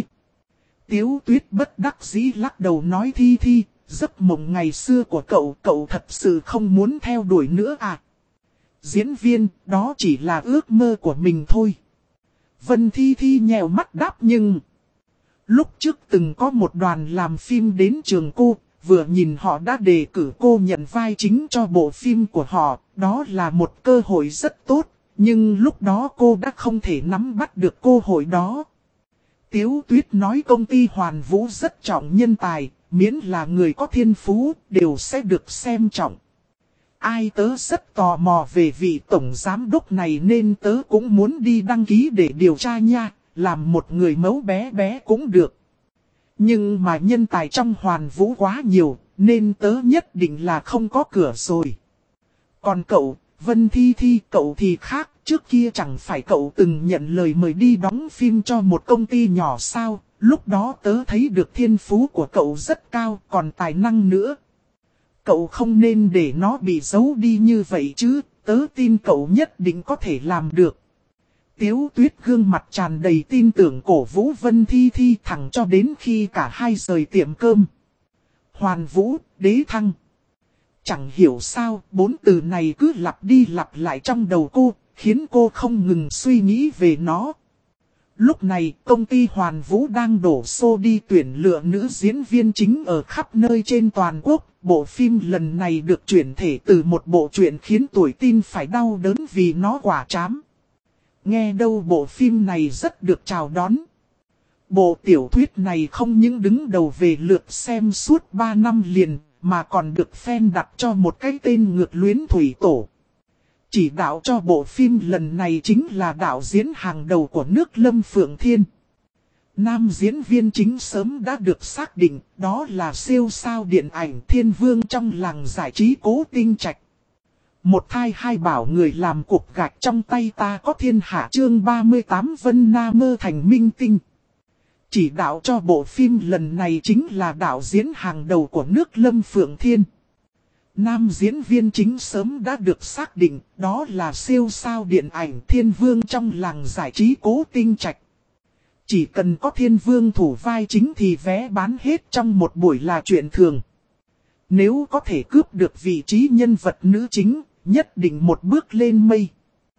Tiếu Tuyết bất đắc dĩ lắc đầu nói Thi Thi, giấc mộng ngày xưa của cậu thật sự không muốn theo đuổi nữa à? Diễn viên, đó chỉ là ước mơ của mình thôi. Vân Thi Thi nhèo mắt đáp nhưng... Lúc trước từng có một đoàn làm phim đến trường cô, vừa nhìn họ đã đề cử cô nhận vai chính cho bộ phim của họ, đó là một cơ hội rất tốt, nhưng lúc đó cô đã không thể nắm bắt được cơ hội đó. Tiếu Tuyết nói công ty Hoàn Vũ rất trọng nhân tài, miễn là người có thiên phú, đều sẽ được xem trọng. Ai tớ rất tò mò về vị tổng giám đốc này nên tớ cũng muốn đi đăng ký để điều tra nha, làm một người mẫu bé bé cũng được. Nhưng mà nhân tài trong Hoàn Vũ quá nhiều, nên tớ nhất định là không có cửa rồi. Còn cậu, Vân Thi Thi, cậu thì khác, trước kia chẳng phải cậu từng nhận lời mời đi đóng phim cho một công ty nhỏ sao, lúc đó tớ thấy được thiên phú của cậu rất cao, còn tài năng nữa. Cậu không nên để nó bị giấu đi như vậy chứ, tớ tin cậu nhất định có thể làm được. Tiếu Tuyết gương mặt tràn đầy tin tưởng cổ vũ Vân Thi Thi thẳng cho đến khi cả hai rời tiệm cơm. Hoàn Vũ, Đế Thăng. Chẳng hiểu sao, 4 từ này cứ lặp đi lặp lại trong đầu cô, khiến cô không ngừng suy nghĩ về nó. Lúc này, công ty Hoàn Vũ đang đổ xô đi tuyển lựa nữ diễn viên chính ở khắp nơi trên toàn quốc. Bộ phim lần này được chuyển thể từ một bộ truyện khiến tuổi tin phải đau đớn vì nó quả trám. Nghe đâu bộ phim này rất được chào đón. Bộ tiểu thuyết này không những đứng đầu về lượt xem suốt 3 năm liền, mà còn được fan đặt cho một cái tên ngược luyến thủy tổ. Chỉ đạo cho bộ phim lần này chính là đạo diễn hàng đầu của nước Lâm Phượng Thiên. Nam diễn viên chính sớm đã được xác định, đó là siêu sao điện ảnh thiên vương trong làng giải trí Cố Tinh Trạch. Một thai hai bảo người làm cục gạch trong tay ta có thiên hạ chương 38 Vân Na mơ thành minh tinh. Chỉ đạo cho bộ phim lần này chính là đạo diễn hàng đầu của nước Lâm Phượng Thiên. Nam diễn viên chính sớm đã được xác định, đó là siêu sao điện ảnh thiên vương trong làng giải trí Cố Tinh Trạch. Chỉ cần có thiên vương thủ vai chính thì vé bán hết trong một buổi là chuyện thường. Nếu có thể cướp được vị trí nhân vật nữ chính, nhất định một bước lên mây.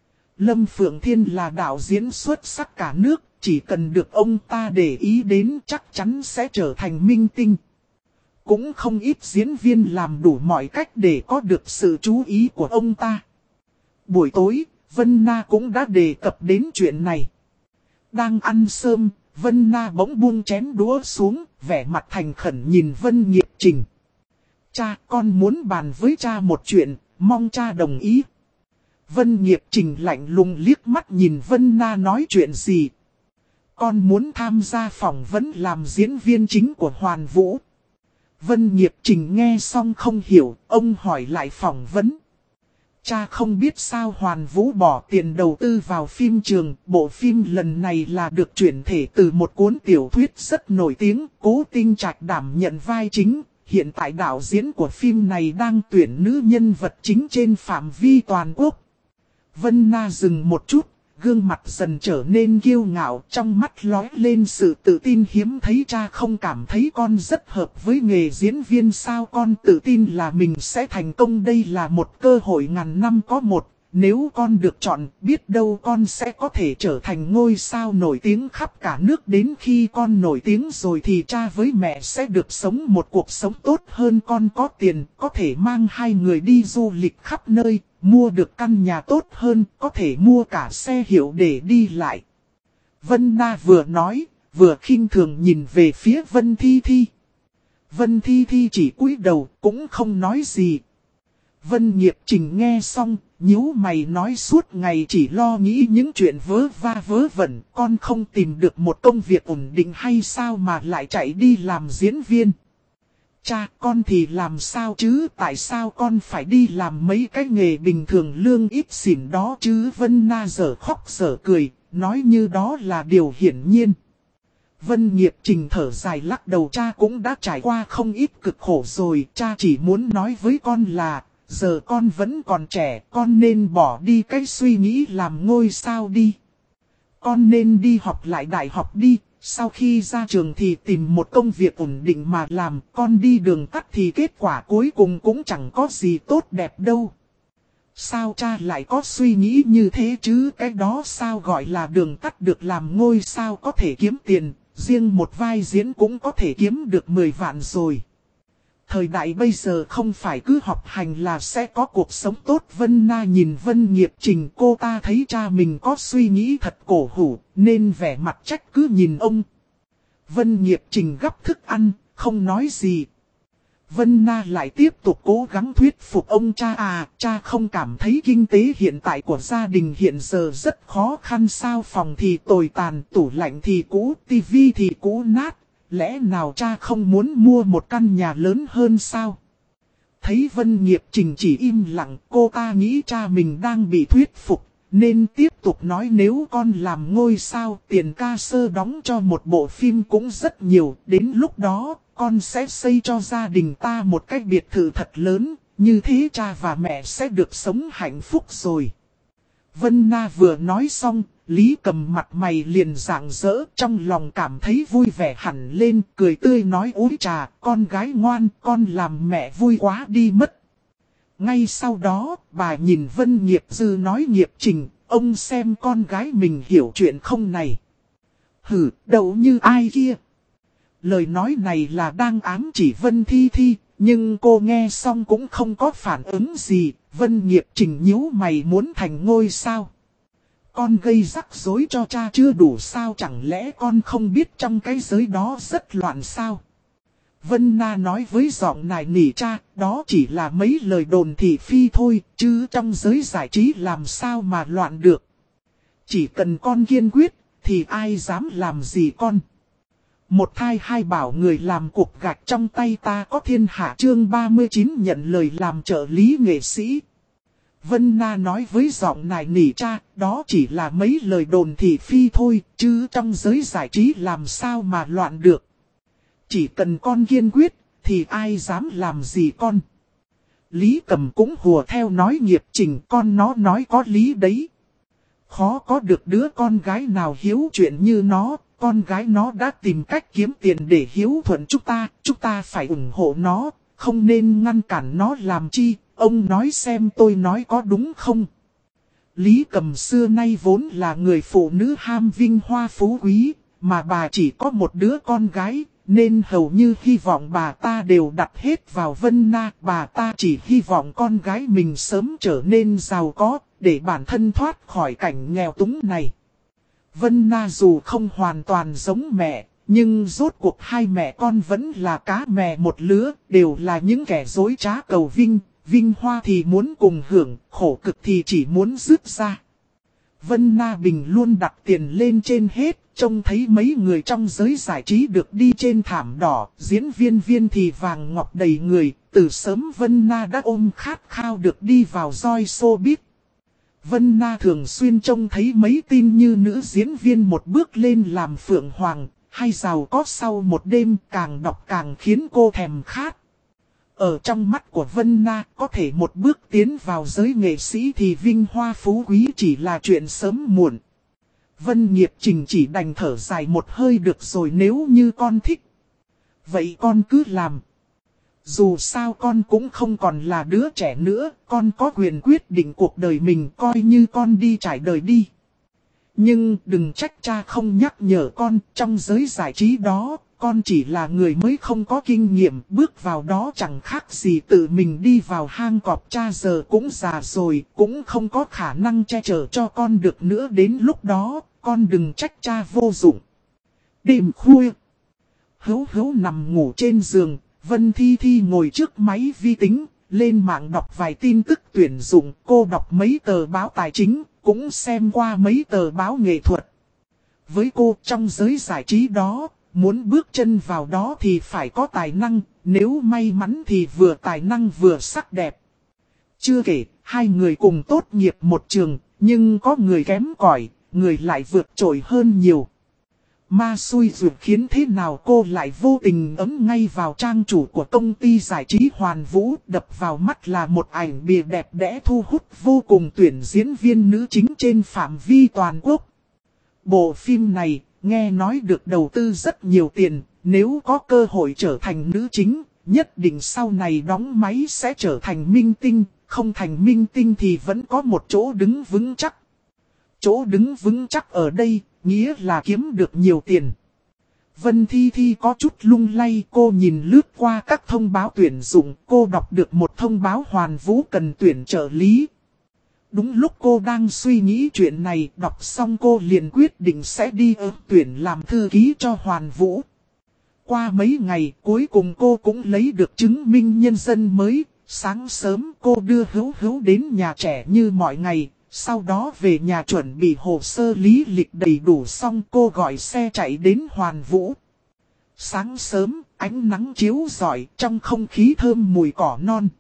Lâm Phượng Thiên là đạo diễn xuất sắc cả nước, chỉ cần được ông ta để ý đến chắc chắn sẽ trở thành minh tinh. Cũng không ít diễn viên làm đủ mọi cách để có được sự chú ý của ông ta. Buổi tối, Vân Na cũng đã đề cập đến chuyện này. Đang ăn sơm, Vân Na bỗng buông chén đũa xuống, vẻ mặt thành khẩn nhìn Vân Nghiệp Trình. Cha, con muốn bàn với cha một chuyện, mong cha đồng ý. Vân Nghiệp Trình lạnh lùng liếc mắt nhìn Vân Na nói chuyện gì. Con muốn tham gia phỏng vấn làm diễn viên chính của Hoàn Vũ. Vân Nghiệp Trình nghe xong không hiểu, ông hỏi lại phỏng vấn. Cha không biết sao Hoàn Vũ bỏ tiền đầu tư vào phim trường, bộ phim lần này là được chuyển thể từ một cuốn tiểu thuyết rất nổi tiếng, Cố Tinh Trạch đảm nhận vai chính. Hiện tại đạo diễn của phim này đang tuyển nữ nhân vật chính trên phạm vi toàn quốc. Vân Na dừng một chút, gương mặt dần trở nên kiêu ngạo, trong mắt lóe lên sự tự tin hiếm thấy. Cha không cảm thấy con rất hợp với nghề diễn viên sao? Con tự tin là mình sẽ thành công, đây là một cơ hội ngàn năm có một. Nếu con được chọn, biết đâu con sẽ có thể trở thành ngôi sao nổi tiếng khắp cả nước. Đến khi con nổi tiếng rồi thì cha với mẹ sẽ được sống một cuộc sống tốt hơn. Con có tiền, có thể mang hai người đi du lịch khắp nơi, mua được căn nhà tốt hơn, có thể mua cả xe hiệu để đi lại. Vân Na vừa nói, vừa khinh thường nhìn về phía Vân Thi Thi. Vân Thi Thi chỉ cúi đầu, cũng không nói gì. Vân Nghiệp Trình nghe xong, nhíu mày nói suốt ngày chỉ lo nghĩ những chuyện vớ va vớ vẩn. Con không tìm được một công việc ổn định hay sao mà lại chạy đi làm diễn viên? Cha, con thì làm sao chứ? Tại sao con phải đi làm mấy cái nghề bình thường lương ít xỉn đó chứ? Vân Na dở khóc dở cười, nói như đó là điều hiển nhiên. Vân Nghiệp Trình thở dài lắc đầu. Cha cũng đã trải qua không ít cực khổ rồi. Cha chỉ muốn nói với con là, giờ con vẫn còn trẻ, con nên bỏ đi cái suy nghĩ làm ngôi sao đi. Con nên đi học lại đại học đi. Sau khi ra trường thì tìm một công việc ổn định mà làm. Con đi đường tắt thì kết quả cuối cùng cũng chẳng có gì tốt đẹp đâu. Sao cha lại có suy nghĩ như thế chứ? Cái đó sao gọi là đường tắt được? Làm ngôi sao có thể kiếm tiền, riêng một vai diễn cũng có thể kiếm được 10 vạn rồi. Thời đại bây giờ không phải cứ học hành là sẽ có cuộc sống tốt. Vân Na nhìn Vân Nghiệp Trình, cô ta thấy cha mình có suy nghĩ thật cổ hủ, nên vẻ mặt trách cứ nhìn ông. Vân Nghiệp Trình gắp thức ăn, không nói gì. Vân Na lại tiếp tục cố gắng thuyết phục ông. Cha không cảm thấy kinh tế hiện tại của gia đình hiện giờ rất khó khăn sao? Phòng thì tồi tàn, tủ lạnh thì cũ, tivi thì cũ nát. Lẽ nào cha không muốn mua một căn nhà lớn hơn sao? Thấy Vân Nghiệp Trình chỉ im lặng, cô ta nghĩ cha mình đang bị thuyết phục, nên tiếp tục nói nếu con làm ngôi sao, tiền ca sơ đóng cho một bộ phim cũng rất nhiều. Đến lúc đó, con sẽ xây cho gia đình ta một cái biệt thự thật lớn, như thế cha và mẹ sẽ được sống hạnh phúc rồi. Vân Na vừa nói xong, Lý Cầm mặt mày liền rạng rỡ, trong lòng cảm thấy vui vẻ hẳn lên, cười tươi nói úi trà, con gái ngoan, con làm mẹ vui quá đi mất. Ngay sau đó, bà nhìn Vân Nghiệp Dư nói Nghiệp Trình, ông xem con gái mình hiểu chuyện không này. Hử, đâu như ai kia. Lời nói này là đang ám chỉ Vân Thi Thi, nhưng cô nghe xong cũng không có phản ứng gì. Vân Nghiệp Trình nhíu mày muốn thành ngôi sao. Con gây rắc rối cho cha chưa đủ sao? Chẳng lẽ con không biết trong cái giới đó rất loạn sao? Vân Na nói với giọng nài nỉ cha, đó chỉ là mấy lời đồn thị phi thôi, chứ trong giới giải trí làm sao mà loạn được. Chỉ cần con kiên quyết, thì ai dám làm gì con. Một thai hai bảo người làm cục gạch trong tay ta có thiên hạ chương 39 nhận lời làm trợ lý nghệ sĩ. Vân Na nói với giọng nài nỉ cha, đó chỉ là mấy lời đồn thị phi thôi, chứ trong giới giải trí làm sao mà loạn được. Chỉ cần con kiên quyết, thì ai dám làm gì con. Lý Cầm cũng hùa theo nói nghiệp trình, con nó nói có lý đấy. Khó có được đứa con gái nào hiếu chuyện như nó, con gái nó đã tìm cách kiếm tiền để hiếu thuận chúng ta phải ủng hộ nó, không nên ngăn cản nó làm chi, ông nói xem tôi nói có đúng không? Lý Cầm xưa nay vốn là người phụ nữ ham vinh hoa phú quý, mà bà chỉ có một đứa con gái, nên hầu như hy vọng bà ta đều đặt hết vào Vân Na. Bà ta chỉ hy vọng con gái mình sớm trở nên giàu có, để bản thân thoát khỏi cảnh nghèo túng này. Vân Na dù không hoàn toàn giống mẹ, nhưng rốt cuộc hai mẹ con vẫn là cá mè một lứa, đều là những kẻ dối trá cầu vinh. Vinh hoa thì muốn cùng hưởng, khổ cực thì chỉ muốn rước ra. Vân Na Bình luôn đặt tiền lên trên hết, trông thấy mấy người trong giới giải trí được đi trên thảm đỏ, diễn viên thì vàng ngọc đầy người, từ sớm Vân Na đã ôm khát khao được đi vào roi showbiz. Vân Na thường xuyên trông thấy mấy tin như nữ diễn viên một bước lên làm phượng hoàng, hay giàu có sau một đêm, càng đọc càng khiến cô thèm khát. Ở trong mắt của Vân Na, có thể một bước tiến vào giới nghệ sĩ thì vinh hoa phú quý chỉ là chuyện sớm muộn. Vân Nghiệp Trình chỉ đành thở dài một hơi được rồi, nếu như con thích. Vậy con cứ làm. Dù sao con cũng không còn là đứa trẻ nữa, con có quyền quyết định cuộc đời mình, coi như con đi trải đời đi. Nhưng đừng trách cha không nhắc nhở con, trong giới giải trí đó, con chỉ là người mới không có kinh nghiệm, bước vào đó chẳng khác gì tự mình đi vào hang cọp. Cha giờ cũng già rồi, cũng không có khả năng che chở cho con được nữa, đến lúc đó, con đừng trách cha vô dụng. Đêm khuya, Hữu nằm ngủ trên giường, Vân Thi Thi ngồi trước máy vi tính, lên mạng đọc vài tin tức tuyển dụng, cô đọc mấy tờ báo tài chính, cũng xem qua mấy tờ báo nghệ thuật. Với cô, trong giới giải trí đó, muốn bước chân vào đó thì phải có tài năng, nếu may mắn thì vừa tài năng vừa sắc đẹp. Chưa kể, hai người cùng tốt nghiệp một trường, nhưng có người kém cỏi, người lại vượt trội hơn nhiều. Ma xui rủi khiến thế nào cô lại vô tình ấm ngay vào trang chủ của công ty giải trí Hoàn Vũ, đập vào mắt là một ảnh bìa đẹp đẽ thu hút vô cùng tuyển diễn viên nữ chính trên phạm vi toàn quốc. Bộ phim này, nghe nói được đầu tư rất nhiều tiền, nếu có cơ hội trở thành nữ chính, nhất định sau này đóng máy sẽ trở thành minh tinh, không thành minh tinh thì vẫn có một chỗ đứng vững chắc. Chỗ đứng vững chắc ở đây, nghĩa là kiếm được nhiều tiền. Vân Thi Thi có chút lung lay, cô nhìn lướt qua các thông báo tuyển dụng, cô đọc được một thông báo Hoàn Vũ cần tuyển trợ lý. Đúng lúc cô đang suy nghĩ chuyện này, đọc xong cô liền quyết định sẽ đi ứng tuyển làm thư ký cho Hoàn Vũ. Qua mấy ngày, cuối cùng cô cũng lấy được chứng minh nhân dân mới. Sáng sớm cô đưa Hữu đến nhà trẻ như mọi ngày, sau đó về nhà chuẩn bị hồ sơ lý lịch đầy đủ xong, cô gọi xe chạy đến Hoàn Vũ. Sáng sớm, ánh nắng chiếu rọi, trong không khí thơm mùi cỏ non.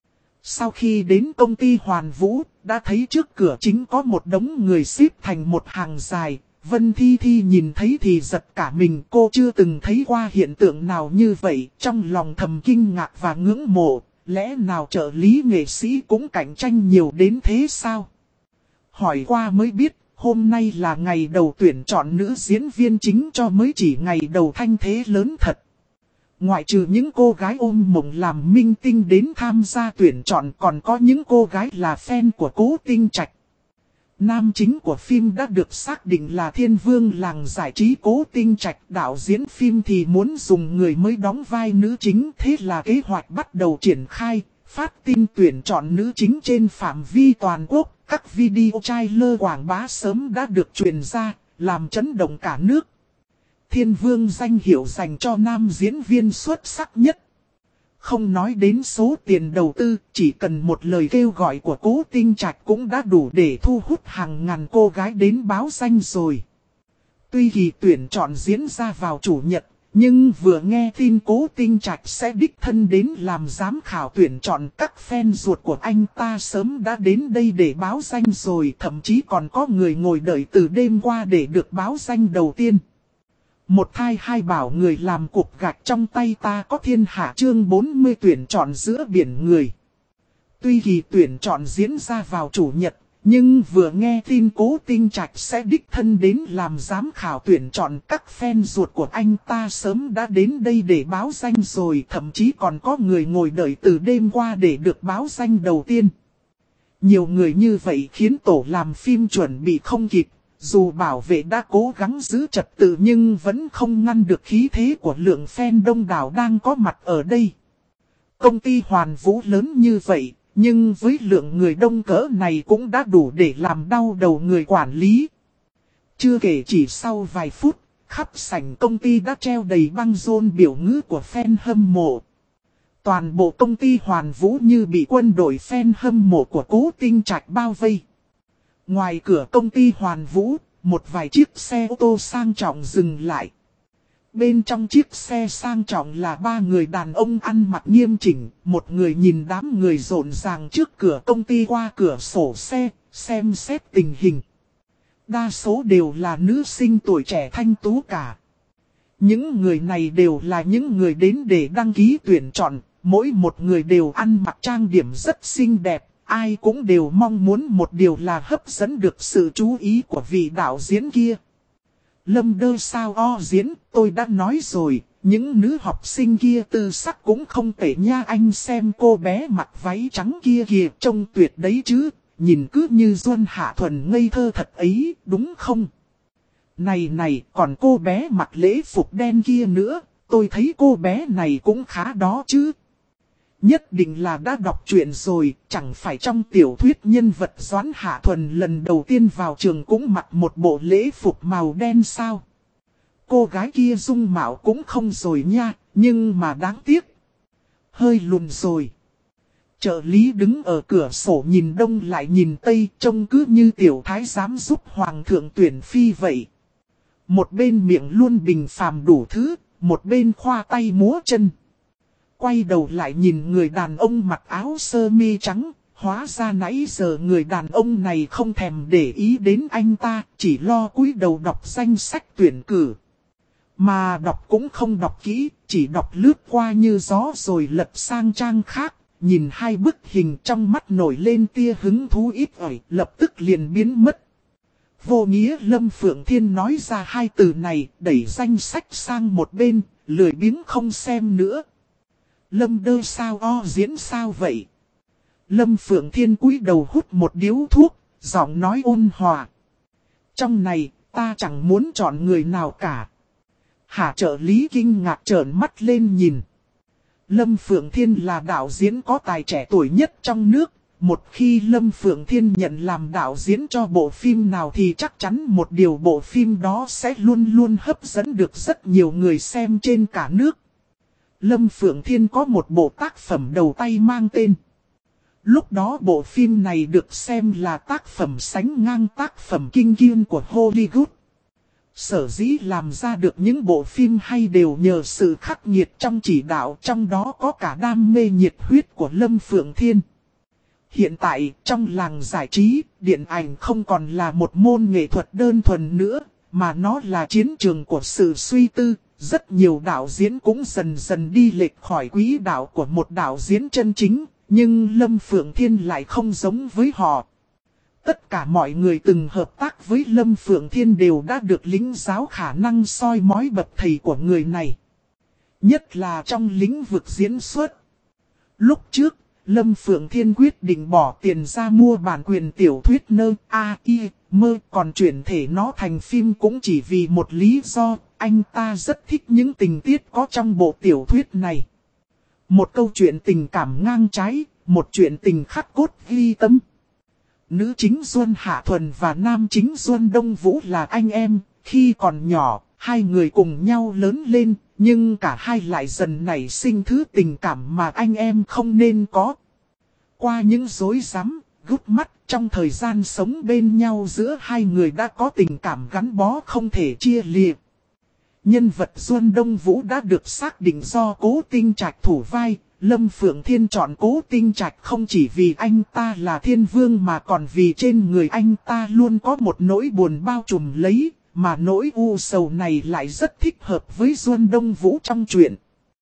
Sau khi đến công ty Hoàn Vũ, đã thấy trước cửa chính có một đống người xếp thành một hàng dài. Vân Thi Thi nhìn thấy thì giật cả mình, cô chưa từng thấy qua hiện tượng nào như vậy, trong lòng thầm kinh ngạc và ngưỡng mộ, lẽ nào trợ lý nghệ sĩ cũng cạnh tranh nhiều đến thế sao? Hỏi qua mới biết, hôm nay là ngày đầu tuyển chọn nữ diễn viên chính cho mới chỉ ngày đầu thanh thế lớn thật. Ngoại trừ những cô gái ôm mộng làm minh tinh đến tham gia tuyển chọn, còn có những cô gái là fan của Cố Tinh Trạch. Nam chính của phim đã được xác định là thiên vương làng giải trí Cố Tinh Trạch. Đạo diễn phim thì muốn dùng người mới đóng vai nữ chính, thế là kế hoạch bắt đầu triển khai, phát tin tuyển chọn nữ chính trên phạm vi toàn quốc. Các video trailer quảng bá sớm đã được truyền ra, làm chấn động cả nước. Thiên Vương danh hiệu dành cho nam diễn viên xuất sắc nhất. Không nói đến số tiền đầu tư, chỉ cần một lời kêu gọi của Cố Tinh Trạch cũng đã đủ để thu hút hàng ngàn cô gái đến báo danh rồi. Tuy kỳ tuyển chọn diễn ra vào chủ nhật, nhưng vừa nghe tin Cố Tinh Trạch sẽ đích thân đến làm giám khảo tuyển chọn, các fan ruột của anh ta sớm đã đến đây để báo danh rồi, thậm chí còn có người ngồi đợi từ đêm qua để được báo danh đầu tiên. Một thai hai bảo người làm cục gạch trong tay ta có thiên hạ chương 40 tuyển chọn giữa biển người. Tuy kỳ tuyển chọn diễn ra vào chủ nhật, nhưng vừa nghe tin Cố Tinh Trạch sẽ đích thân đến làm giám khảo tuyển chọn, các fan ruột của anh ta sớm đã đến đây để báo danh rồi, thậm chí còn có người ngồi đợi từ đêm qua để được báo danh đầu tiên. Nhiều người như vậy khiến tổ làm phim chuẩn bị không kịp. Dù bảo vệ đã cố gắng giữ trật tự nhưng vẫn không ngăn được khí thế của lượng fan đông đảo đang có mặt ở đây. Công ty Hoàn Vũ lớn như vậy, nhưng với lượng người đông cỡ này cũng đã đủ để làm đau đầu người quản lý. Chưa kể chỉ sau vài phút, khắp sảnh công ty đã treo đầy băng rôn biểu ngữ của fan hâm mộ. Toàn bộ công ty Hoàn Vũ như bị quân đội fan hâm mộ của Cố Tinh Trạch bao vây. Ngoài cửa công ty Hoàn Vũ, một vài chiếc xe ô tô sang trọng dừng lại. Bên trong chiếc xe sang trọng là ba người đàn ông ăn mặc nghiêm chỉnh, một người nhìn đám người rộn ràng trước cửa công ty qua cửa sổ xe, xem xét tình hình. Đa số đều là nữ sinh tuổi trẻ thanh tú cả. Những người này đều là những người đến để đăng ký tuyển chọn, mỗi một người đều ăn mặc trang điểm rất xinh đẹp. Ai cũng đều mong muốn một điều là hấp dẫn được sự chú ý của vị đạo diễn kia. Lâm Đơ sao o diễn, tôi đã nói rồi, những nữ học sinh kia tư sắc cũng không tệ nha, anh xem cô bé mặc váy trắng kia kìa, trông tuyệt đấy chứ, nhìn cứ như Duân Hạ Thuần ngây thơ thật ấy, đúng không? Này, còn cô bé mặc lễ phục đen kia nữa, tôi thấy cô bé này cũng khá đó chứ. Nhất định là đã đọc truyện rồi, chẳng phải trong tiểu thuyết nhân vật Doãn Hạ Thuần lần đầu tiên vào trường cũng mặc một bộ lễ phục màu đen sao? Cô gái kia dung mạo cũng không rồi nha, nhưng mà đáng tiếc. Hơi lùn rồi. Trợ lý đứng ở cửa sổ nhìn đông lại nhìn tây, trông cứ như tiểu thái giám giúp hoàng thượng tuyển phi vậy. Một bên miệng luôn bình phàm đủ thứ, một bên khoa tay múa chân. Quay đầu lại nhìn người đàn ông mặc áo sơ mi trắng, hóa ra nãy giờ người đàn ông này không thèm để ý đến anh ta, chỉ lo cúi đầu đọc danh sách tuyển cử. Mà đọc cũng không đọc kỹ, chỉ đọc lướt qua như gió rồi lật sang trang khác, nhìn hai bức hình trong mắt nổi lên tia hứng thú ít ỏi, lập tức liền biến mất. Vô nghĩa Lâm Phượng Thiên nói ra hai từ này, đẩy danh sách sang một bên, lười biếng không xem nữa. Lâm Đơ sao o diễn sao vậy? Lâm Phượng Thiên cúi đầu hút một điếu thuốc, giọng nói ôn hòa. Trong này, ta chẳng muốn chọn người nào cả. Hạ trợ lý kinh ngạc trợn mắt lên nhìn. Lâm Phượng Thiên là đạo diễn có tài trẻ tuổi nhất trong nước. Một khi Lâm Phượng Thiên nhận làm đạo diễn cho bộ phim nào thì chắc chắn một điều bộ phim đó sẽ luôn luôn hấp dẫn được rất nhiều người xem trên cả nước. Lâm Phượng Thiên có một bộ tác phẩm đầu tay mang tên. Lúc đó bộ phim này được xem là tác phẩm sánh ngang tác phẩm kinh điển của Hollywood. Sở dĩ làm ra được những bộ phim hay đều nhờ sự khắc nghiệt trong chỉ đạo, trong đó có cả đam mê nhiệt huyết của Lâm Phượng Thiên. Hiện tại, trong làng giải trí, điện ảnh không còn là một môn nghệ thuật đơn thuần nữa, mà nó là chiến trường của sự suy tư. Rất nhiều đạo diễn cũng dần dần đi lệch khỏi quỹ đạo của một đạo diễn chân chính, nhưng Lâm Phượng Thiên lại không giống với họ. Tất cả mọi người từng hợp tác với Lâm Phượng Thiên đều đã được lĩnh giáo khả năng soi mói bậc thầy của người này. Nhất là trong lĩnh vực diễn xuất. Lúc trước, Lâm Phượng Thiên quyết định bỏ tiền ra mua bản quyền tiểu thuyết nơ A.I. mơ, còn chuyển thể nó thành phim cũng chỉ vì một lý do, anh ta rất thích những tình tiết có trong bộ tiểu thuyết này. Một câu chuyện tình cảm ngang trái, một chuyện tình khắc cốt ghi tâm. Nữ chính Duân Hạ Thuần và nam chính Duân Đông Vũ là anh em, khi còn nhỏ, Hai người cùng nhau lớn lên, nhưng cả hai lại dần nảy sinh thứ tình cảm mà anh em không nên có. Qua những rối rắm, gút mắt, trong thời gian sống bên nhau giữa hai người đã có tình cảm gắn bó không thể chia lìa. Nhân vật Duân Đông Vũ đã được xác định do Cố Tinh Trạch thủ vai. Lâm Phượng Thiên chọn Cố Tinh Trạch không chỉ vì anh ta là thiên vương mà còn vì trên người anh ta luôn có một nỗi buồn bao trùm lấy, mà nỗi u sầu này lại rất thích hợp với Duân Đông Vũ trong truyện.